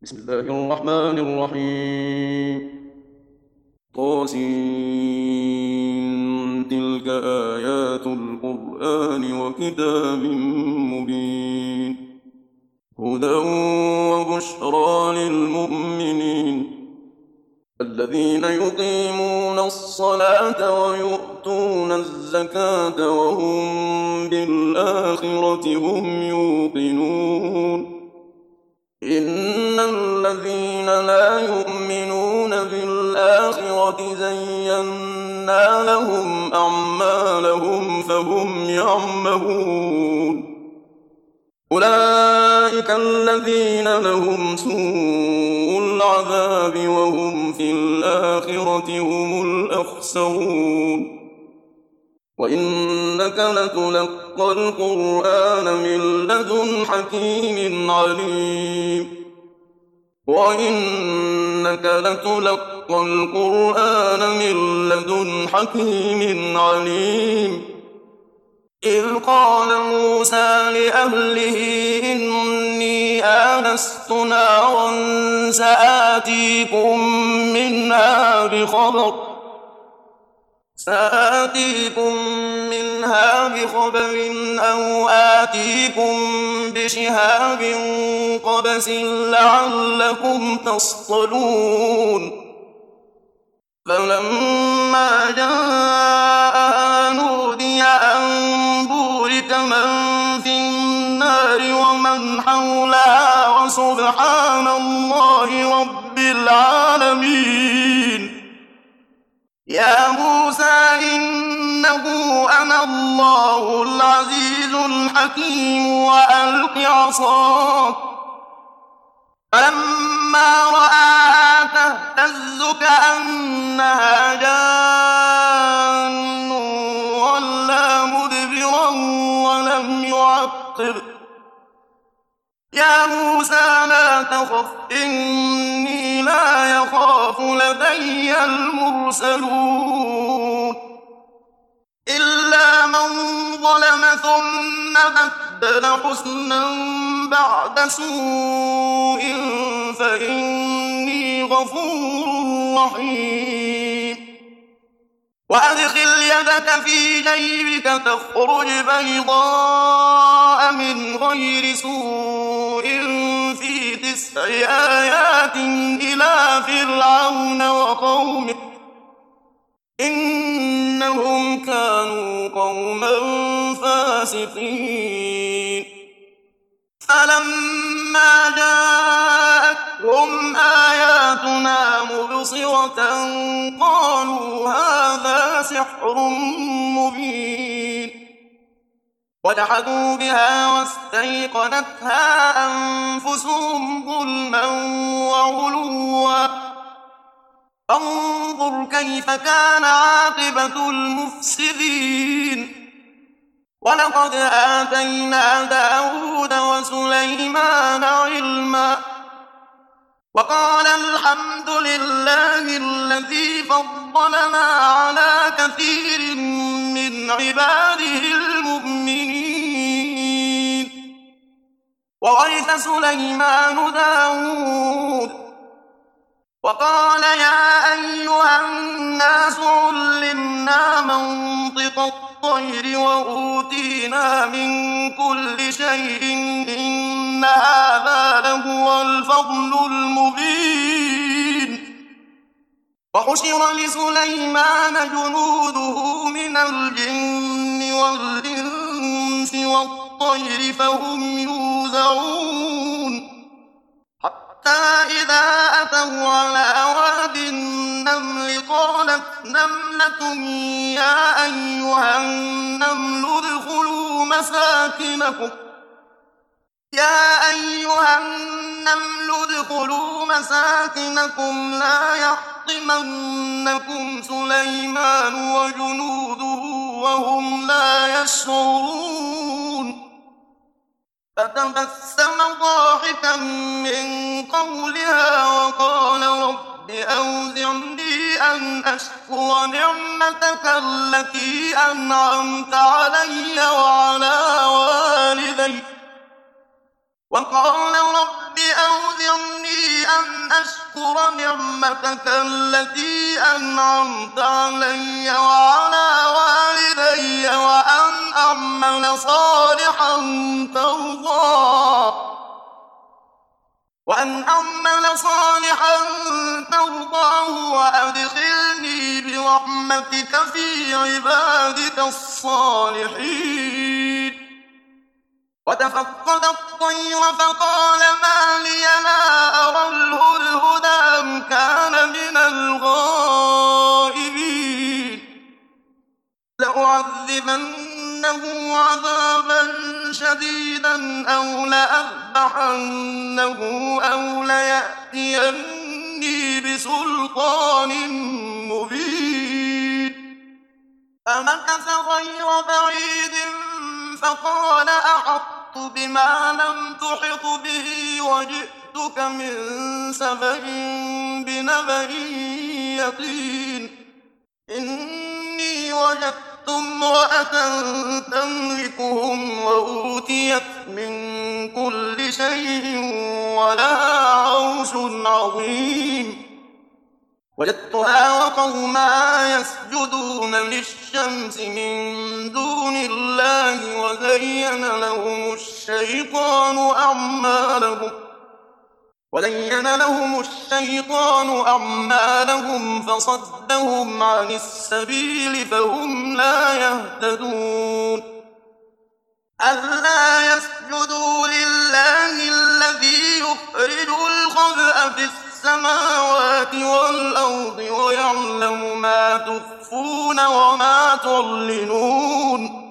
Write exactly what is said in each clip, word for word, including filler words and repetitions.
بسم الله الرحمن الرحيم. طاسين تلك آيات القرآن وكتاب مبين هدى وبشرى للمؤمنين الذين يقيمون الصلاة ويؤتون الزكاة وهم بالآخرة هم يوقنون إن الذين لا يؤمنون بالآخرة زينا لهم أعمالهم فهم يعمهون أولئك الذين لهم سوء العذاب وهم في الآخرة هم الأخسرون وإنك لتلقى القرآن من لدن حكيم عليم وإنك لتلقى القرآن من لدن حكيم عليم إذ قال موسى لأهله إني آنست نارا سآتيكم منها بخبر سآتيكم منها بخبر أو آتيكم بشهاب قبس لعلكم تصطلون فلما جاءها نودي أن بورك من في النار ومن حولها وسبحان الله رب العالمين يا موسى إنه أنا الله العزيز الحكيم وألق عصاك فلما رآها تهتز كأنها جان ولا مدبرا ولم يعقب يا موسى لا تخف إني لا يخاف لدي المرسلون إلا من ظلم ثم بدل حسنا بعد سوء فإني غفور رحيم وأدخل يدك في جيبك تخرج بيضاء من غير سوء في تسع آيات إلى فرعون وقومه إنهم كانوا قوما فاسقين فلما جاءتهم آياتنا مبصرة قالوا هذا سحر مبين وجحدوا بها واستيقنتها أنفسهم ظلما وعلوا فانظر كيف كان عاقبة المفسدين ولقد آتينا داود وسليمان علما وقال الحمد لله الذي فضلنا على كثير من عباده المؤمنين وورث سليمان داود وقال يا أيها الناس علمنا منطق الطير وأوتينا من كل شيء إن هذا لهو الفضل المبين وحشر لسليمان جنوده من الجن والإنس والطير فهم يوزعون حتى إذا أتوا على واد النمل قالت نملة يا أيها النمل ادخلوا مساكنكم يا أيها النمل ادخلوا مساكنكم لا يحطمنكم سليمان وجنوده وهم لا يشعرون فتبسم ضاحكا من قولها وقال رب أوزعني أن أشكر نعمتك التي أنعمت علي وعلى والدي وقال رب أوزعني أشكر نعمتك التي أنعمت علي وعلى والدي وأن أعمل صالحا ترضاه وأن أعمل صالحا ترضاه وأدخلني برحمتك في عبادك الصالحين. وتفقد الطير فقال ما لي لا أرى الهدهد أم كان من الغائبين لأعذبنه عذابا شديدا أو لأذبحنه أو ليأتيني بسلطان مبين. فمكث غير بعيد فقال أحطت بما لم تحط به وجئتك من سبأ بنبأ يقين. إني وجدت امرأة تملكهم وأوتيت من كل شيء ولها عرش عظيم. وجدتها وقومها يسجدون للشمس من دون الله وزين لهم الشيطان أعمالهم وزين لهم الشيطان أعمالهم فصدهم عن السبيل فهم لا يهتدون. ألا يسجدوا لله الذي يخرج الخبأ في السماوات والأرض ويعلم ما تخفون وما تعلنون.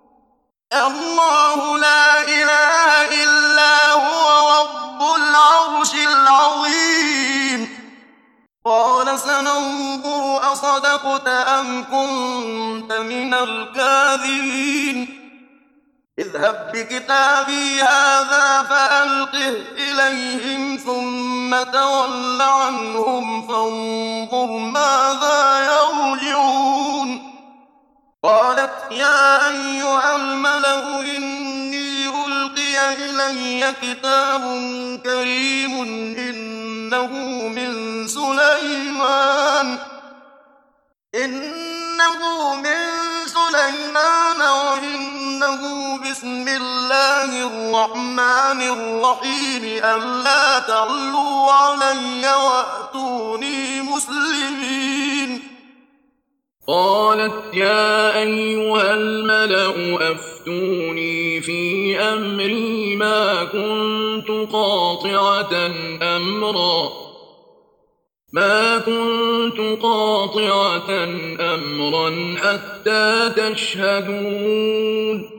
الله لا إله إلا هو رب العرش العظيم. قال سننظر أصدقت أم كنت من الكاذبين. اذهب بكتابي هذا فألقه إليهم ثم تول عنهم فانظر ماذا يرجعون. قالت يا أيها الملأ إني ألقي إلي كتاب كريم إنه من سليمان إنه من سليمان وإنه بسم الله الرحمن الرحيم ألا تعلوا علي وأتوني مسلمين. قالت يا أيها الملأ أفتوني في أمري ما كنت قاطعة أمرا ما كنت قاطعة أمرا حتى تشهدون.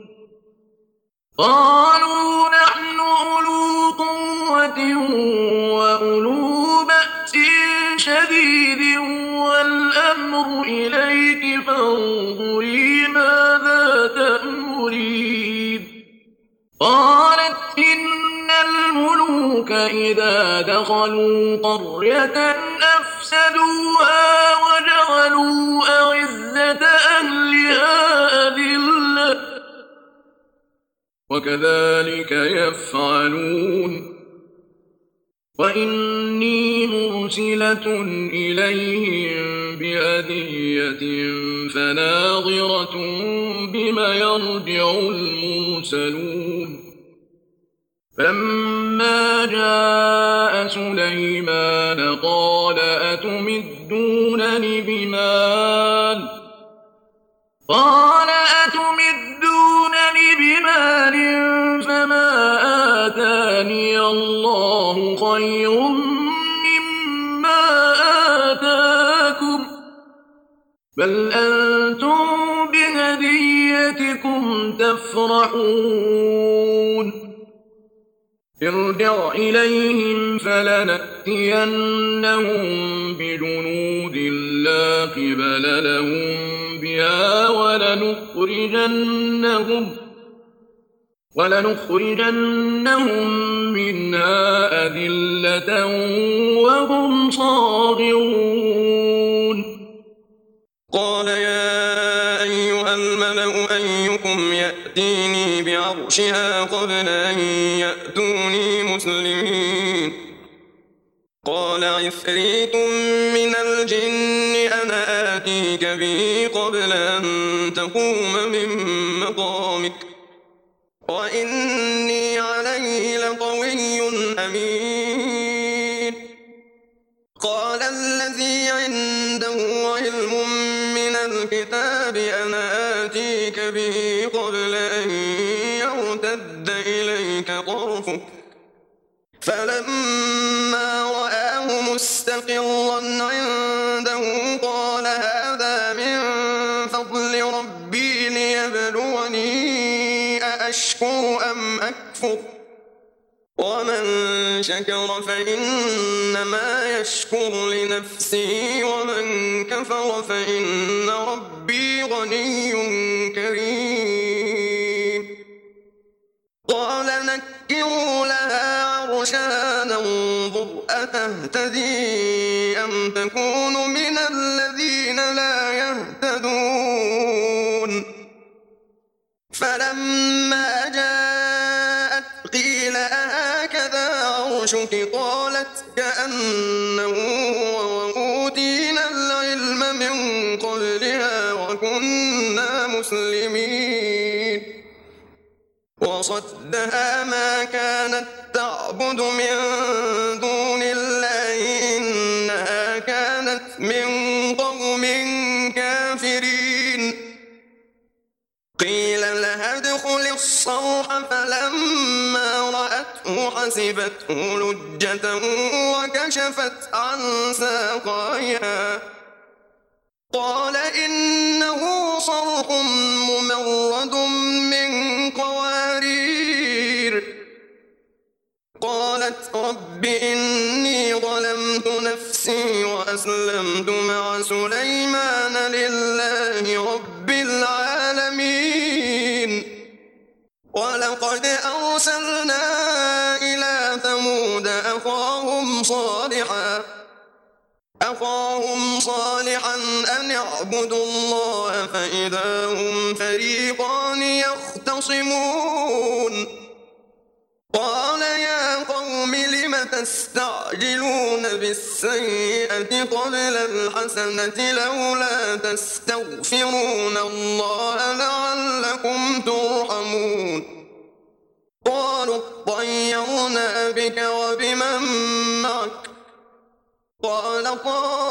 قالوا نحن أولو قوة وأولو بأس شديد والأمر إليك فانظري ماذا تأمرين. قالت إن الملوك إذا دخلوا قرية أفسدوها وجعلوا أعزة أهلها أذلة وكذلك يفعلون. وإني مرسلة إليهم بهدية فناظرة بما يرجع المرسلون. فلما جاء سليمان قال أتمدونني بمال قال أتمدونني بمال فما آتاني الله خير مما آتاكم بل أنتم بهديتكم تفرحون. ارجع إليهم فلنأتينهم بجنود لا قبل لهم بها ولنخرجنهم ولنخرجنهم منها أذلة وهم صاغرون. قال يا أيها الملأ أيكم يأتيني بعرشها قبل أن يأتوني مسلمين. قال عفريت من الجن أنا آتيك به قبل أن تقوم من مقامك وإني عليه لقوي أمين. قال الذي عنده علم من الكتاب أنا آتيك به قبل أن يرتد إليك طرفك فلما رآه مستقرا عنده قال هذا من فضل ربي ليبلوني أأشكر أم أكفر ومن شكر فإنما يشكر لنفسه ومن كفر فإن ربي غني كريم. قال نكروا لها عرشها ننظر أتهتدي أم تكون من الذين لا يهتدون. فلما جاءت قيل أهكذا عرشك قالت كأنه وأوتينا العلم من قبلها وكنا مسلمين. وصدها ما كانت تعبد من دون الله إنها كانت من قوم كافرين. قيل لها ادخل الصرح فلما رأته حسبته لجة وكشفت عن ساقيها قال إنه صرح ممرد من قوارير. قالت رب إني ظلمت نفسي وأسلمت مع سليمان لله رب العالمين. ولقد أرسلنا إلى ثمود أخاهم صالحا أخاهم صالحا أن اعبدوا الله فإذا هم فريقان يختصمون. قال يا قوم لم تستعجلون بالسيئة قبل الحسنة لولا تستغفرون الله لعلكم ترحمون. قالوا اطيرنا بك وبمن معك قال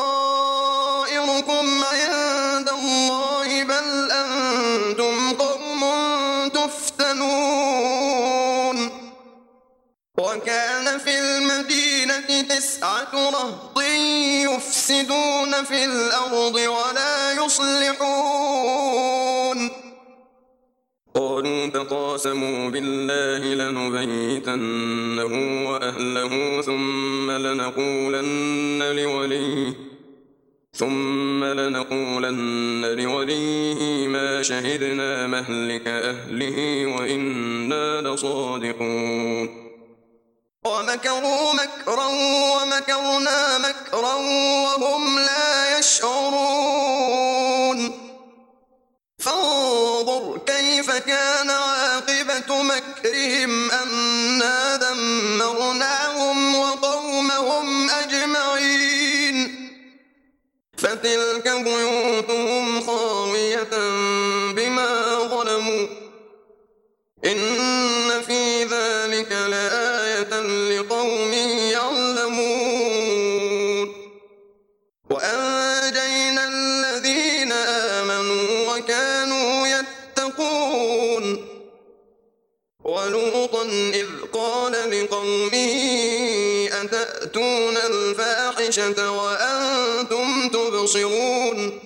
طائركم عند الله بل أنتم قوم تفتنون. وكان في المدينة تسعة رهط يفسدون في الأرض ولا يصلحون. قالوا تقاسموا بالله لنبيتنه وأهله ثم لنقولن لوليه ثم لنقولن لوليه ما شهدنا مهلك أهله وإنا لصادقون. ومكروا مكرا ومكرنا مكرا وهم لا يشعرون. فانظر كيف كان عاقبة مكرهم أنا دمرناهم وقومهم أجمعين. فتلك بيوتهم خاوية بما ظلموا إن في ذلك لآية لقوم يعلمون. وأنجينا الذين آمنوا وكانوا يتقون. ولوطا إذ قال لقومه أتأتون الفاحشة وأنتم تبصرون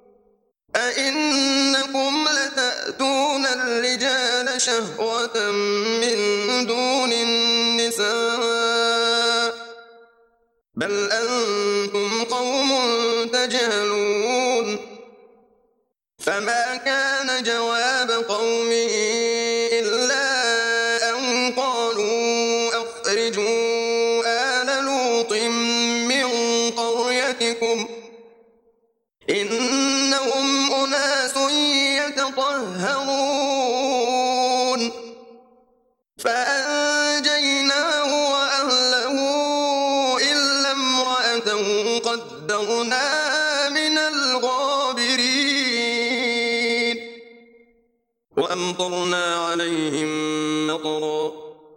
أئنكم لتأتون الرجال شهوة من دون النساء بل أنتم قوم تجهلون. فما كان جواب قومه إلا أن قالوا أخرجوا آل لوط من قريتكم إنهم أناس يتطهرون. فأنجيناه وأهله إلا ساعة قدرنا من الغابرين وأمطرنا عليهم مطرا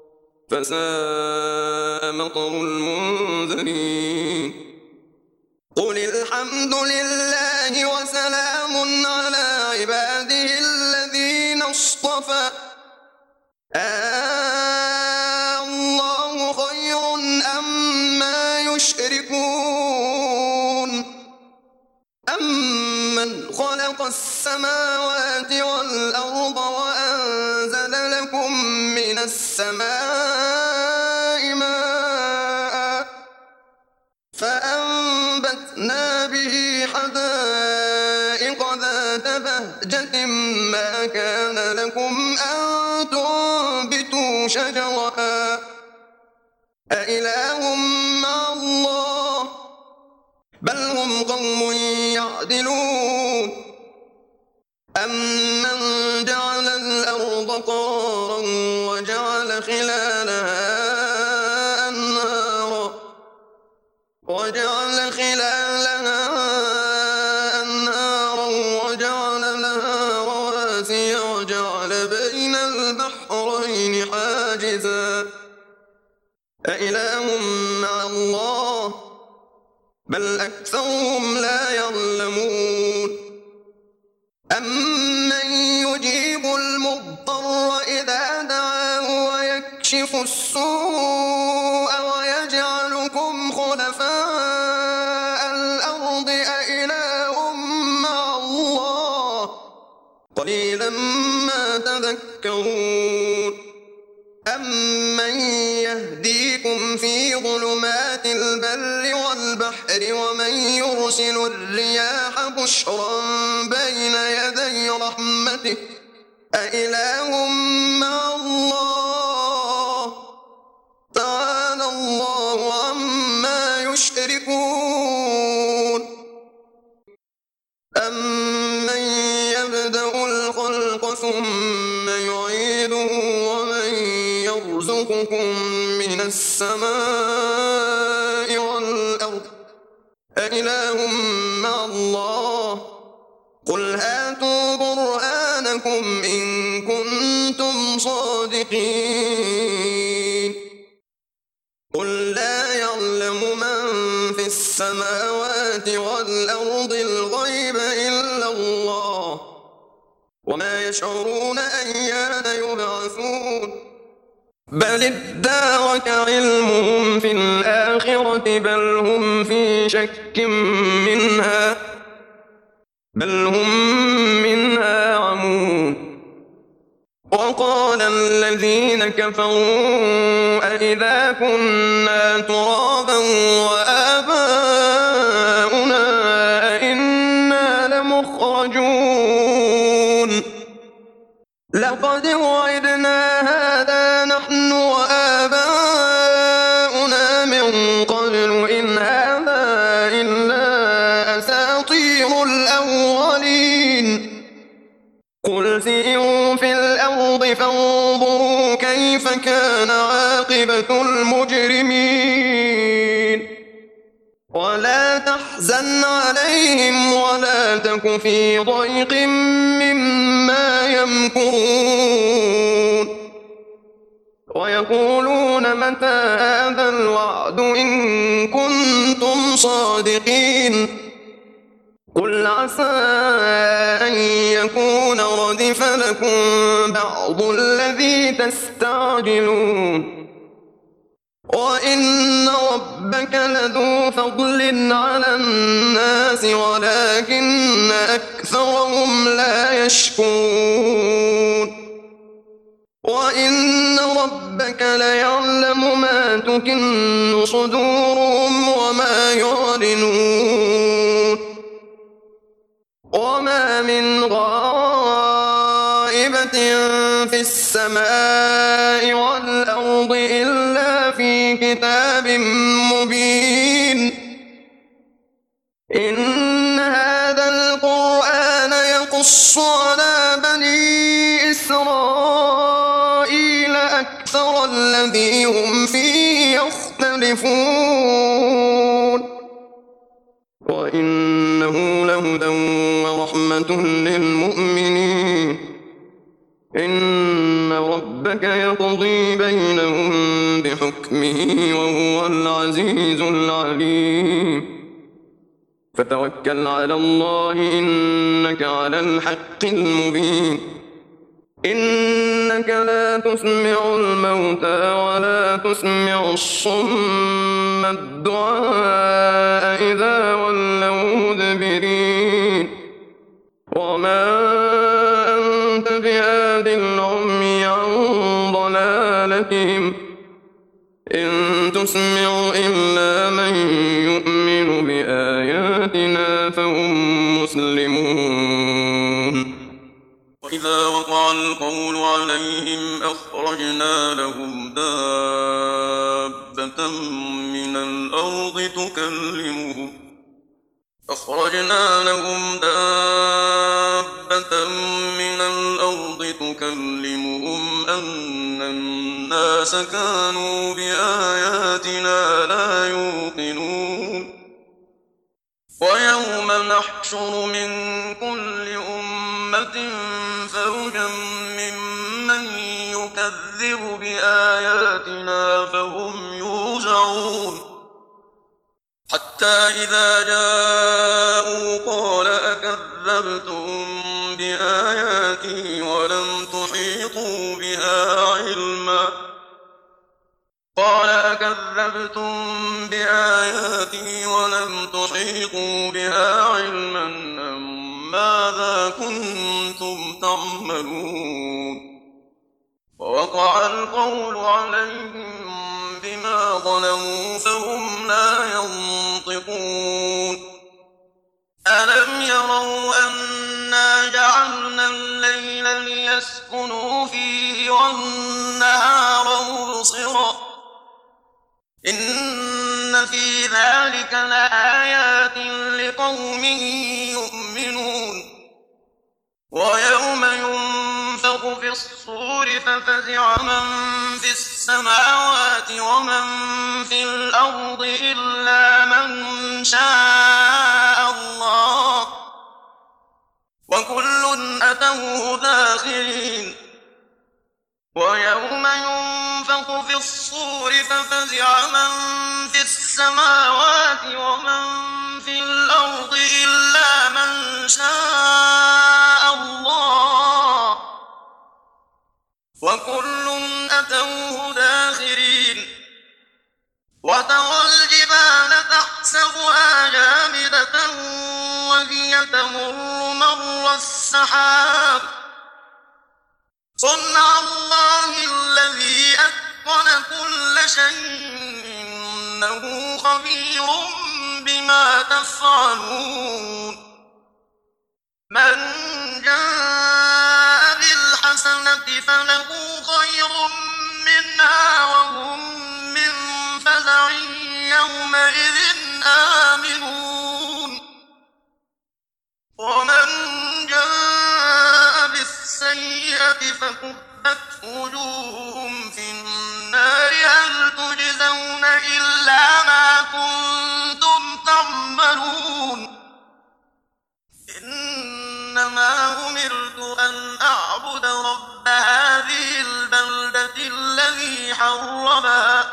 فساء مطر المنذرين قل الحمد لله وسلام على عباده الذين اصطفى آه الله خير أما يشركون أمن خلق السماوات والأرض وأنزل لكم من السماء ماء فأنبتنا به حدائق ذات بهجة ما كان لكم أن تنبتوا شجرها أإله مع الله بل هم قوم يعدلون أمن جعل الأرض قرارا وجعل خلالها أنهارا وجعل خلالها أنهارا وجعل لها رواسي وجعل بين البحرين حاجزا أإله مع الله بل أكثرهم لا يعلمون أمن يجيب المضطر إذا دعاه ويكشف السوء ويجعلكم خلفاء الأرض أإله مع الله قليلا ما تذكرون أمن يهديكم في ظلمات البر والبحر ومن يرسل الرياح بشرا بين يدي رحمته أإله مع الله تعالى الله عما يشركون أمن يبدأ الخلق ثم يعيده ومن يرزقكم من السماء والأرض أإله مع الله قل هاتوا برهانكم إن كنتم صادقين قل لا يعلم من في السماوات والأرض الغيب إلا الله وما يشعرون أيان يبعثون بل ادارك علمهم في الآخرة بل هم في شك منها بل هم منها عمون وقال الذين كفروا أئذا كنا ترابا وآباؤنا أئنا لمخرجون لقد وعدنا هذا نحن وآباؤنا من قبل إن هذا إلا أساطير الأولين قل سيروا في الأرض فانظروا كيف كان عاقبة المجرمين ولا تحزن عليهم ولا تك في ضيق مما يمكرون ويقولون متى هذا الوعد إن كنتم صادقين قل عسى أن يكون ردف لكم بعض الذي تستعجلون وإن ربك لذو فضل على الناس ولكن أكثرهم لا يشكرون وإن ربك ليعلم ما تكن صدورهم وما يعلنون وما من غائبة في السماء والأرض إلا في كتاب مبين إن هذا القرآن يقص على بني إسرائيل أكثر الذي هم فيه يختلفون وهدى ورحمة للمؤمنين إن ربك يقضي بينهم بحكمه وهو العزيز العليم فتوكل على الله إنك على الحق المبين إنك لا تسمع الموتى ولا تسمع الصم الدعاء إذا ولوا مدبرين وما أنت بهاد العمي عن ضلالتهم إن تسمع إلا من يؤمن بآياتنا فهم مسلمون وإذا وقع القول عليهم أخرجنا لهم دابة من الأرض تكلمهم أخرجنا لهم دابة من الأرض تكلمهم أن الناس كانوا بآياتنا لا يوقنون ويوم نحشر من كل أمة فوجا ممن يكذب بآياتنا فهم يوزعون حتى إذا جاءوا قال أكذبتم بآياتي ولم تحيطوا بها علما قال أكذبتم بآياتي ولم تحيطوا بها علما أم ماذا كنتم تعملون ووقع القول عليهم بما ظلموا فهم لا ينطقون ألم يروا أنا جعلنا الليل ليسكنوا فيه والنهار مبصرا إن في ذلك لآيات لقوم يؤمنون ويوم ينفخ في الصور ففزع من في السماوات ومن في الأرض إلا من شاء الله وكل أتوه داخرين ويوم ينفخ في الصور ففزع من في السماوات ومن في الأرض إلا من شاء الله وكل أتوه داخرين وترى الجبال تحسبها جامدة وهي تمر مر السحاب صنع الله الذي أتقن كل شيء إنه خبير بما تفعلون من جاء بالحسنة فله خير منها وهم من فزع يومئذ آمنون ومن جاء بالسيئة فكبت وجوههم في النار هل تجزون إلا ما كنتم تعملون إنما أمرت أن أعبد رب هذه البلدة الذي حرمها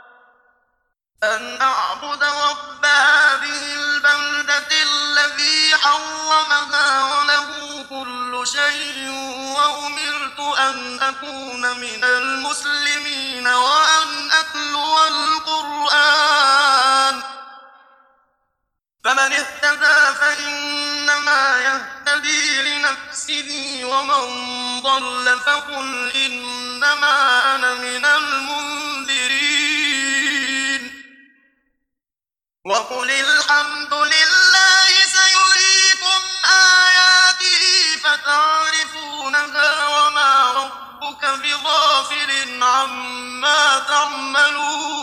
أن أعبد رب هذه البلدة الذي حرمها وله كل شيء وأمرت أن أكون من المسلمين وأن أتلو القرآن فمن اهتدى فإنما يهتدي لنفسه ومن ضل فقل إنما أنا من المنذرين وقل الحمد لله سيريكم آياته فتعرفونها وما ربك بغافل عما تعملون